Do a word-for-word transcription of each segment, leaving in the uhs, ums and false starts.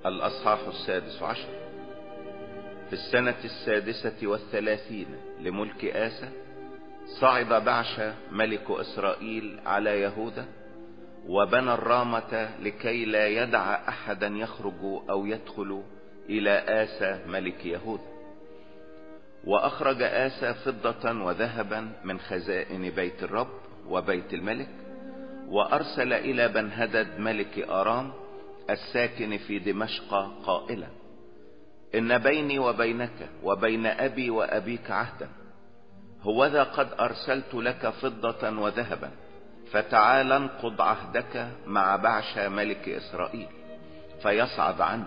الأصحاح السادس عشر. في السنة السادسة والثلاثين لملك آسى صعد بعشا ملك إسرائيل على يهوذا، وبنى الرامة لكي لا يدع أحدا يخرج أو يدخل إلى آسى ملك يهوذا. وأخرج آسى فضة وذهبا من خزائن بيت الرب وبيت الملك، وأرسل إلى بنهدد ملك آرام الساكن في دمشق قائلا: إن بيني وبينك وبين أبي وأبيك عهدا، هوذا قد أرسلت لك فضة وذهبا، فتعال انقض عهدك مع بعشا ملك إسرائيل فيصعد عني.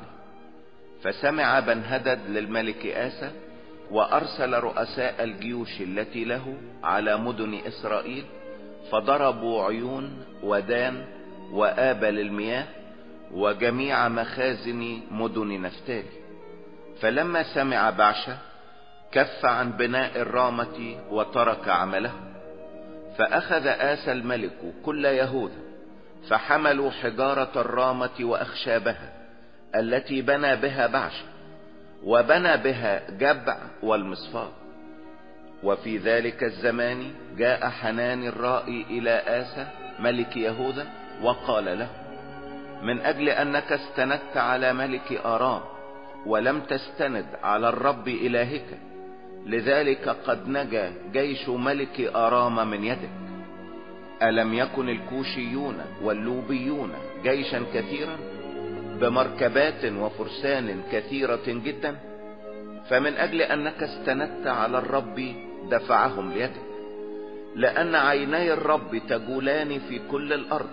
فسمع بنهدد للملك آسى، وأرسل رؤساء الجيوش التي له على مدن إسرائيل، فضربوا عيون ودان وآبل المياه وجميع مخازن مدن نفتالي. فلما سمع بعشا كف عن بناء الرامة وترك عمله. فأخذ آسى الملك كل يهوذا، فحملوا حجارة الرامة وأخشابها التي بنى بها بعشا، وبنى بها جبع والمصفاة. وفي ذلك الزمان جاء حنان الرائي إلى آسى ملك يهوذا وقال له: من أجل أنك استندت على ملك آرام ولم تستند على الرب إلهك، لذلك قد نجا جيش ملك آرام من يدك. ألم يكن الكوشيون واللوبيون جيشا كثيرا بمركبات وفرسان كثيرة جدا؟ فمن أجل أنك استندت على الرب دفعهم ليدك، لأن عيني الرب تجولان في كل الأرض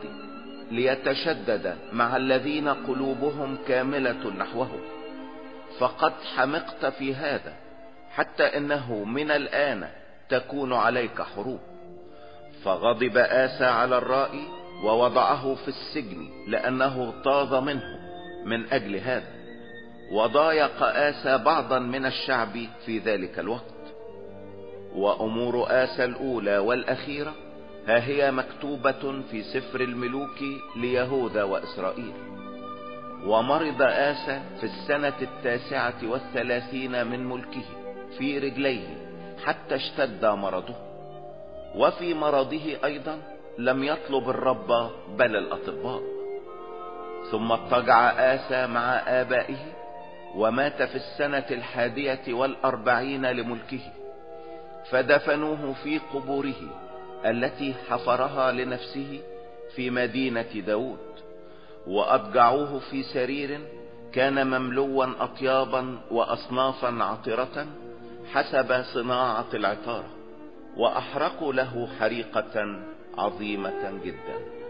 ليتشدد مع الذين قلوبهم كاملة نحوه. فقد حمقت في هذا، حتى إنه من الآن تكون عليك حروب. فغضب آسى على الرائي ووضعه في السجن، لأنه اغتاظ منه من أجل هذا. وضايق آسى بعضا من الشعب في ذلك الوقت. وأمور آسى الأولى والأخيرة ها هي مكتوبة في سفر الملوك ليهوذا وإسرائيل. ومرض آسى في السنة التاسعة والثلاثين من ملكه في رجليه حتى اشتد مرضه. وفي مرضه أيضا لم يطلب الرب بل الأطباء. ثم اضطجع آسى مع آبائه، ومات في السنة الحادية والأربعين لملكه، فدفنوه في قبوره التي حفرها لنفسه في مدينة داود. وأضجعوه في سرير كان مملوا أطيابا وأصنافا عطرة حسب صناعة العطارة، وأحرقوا له حريقة عظيمة جدا.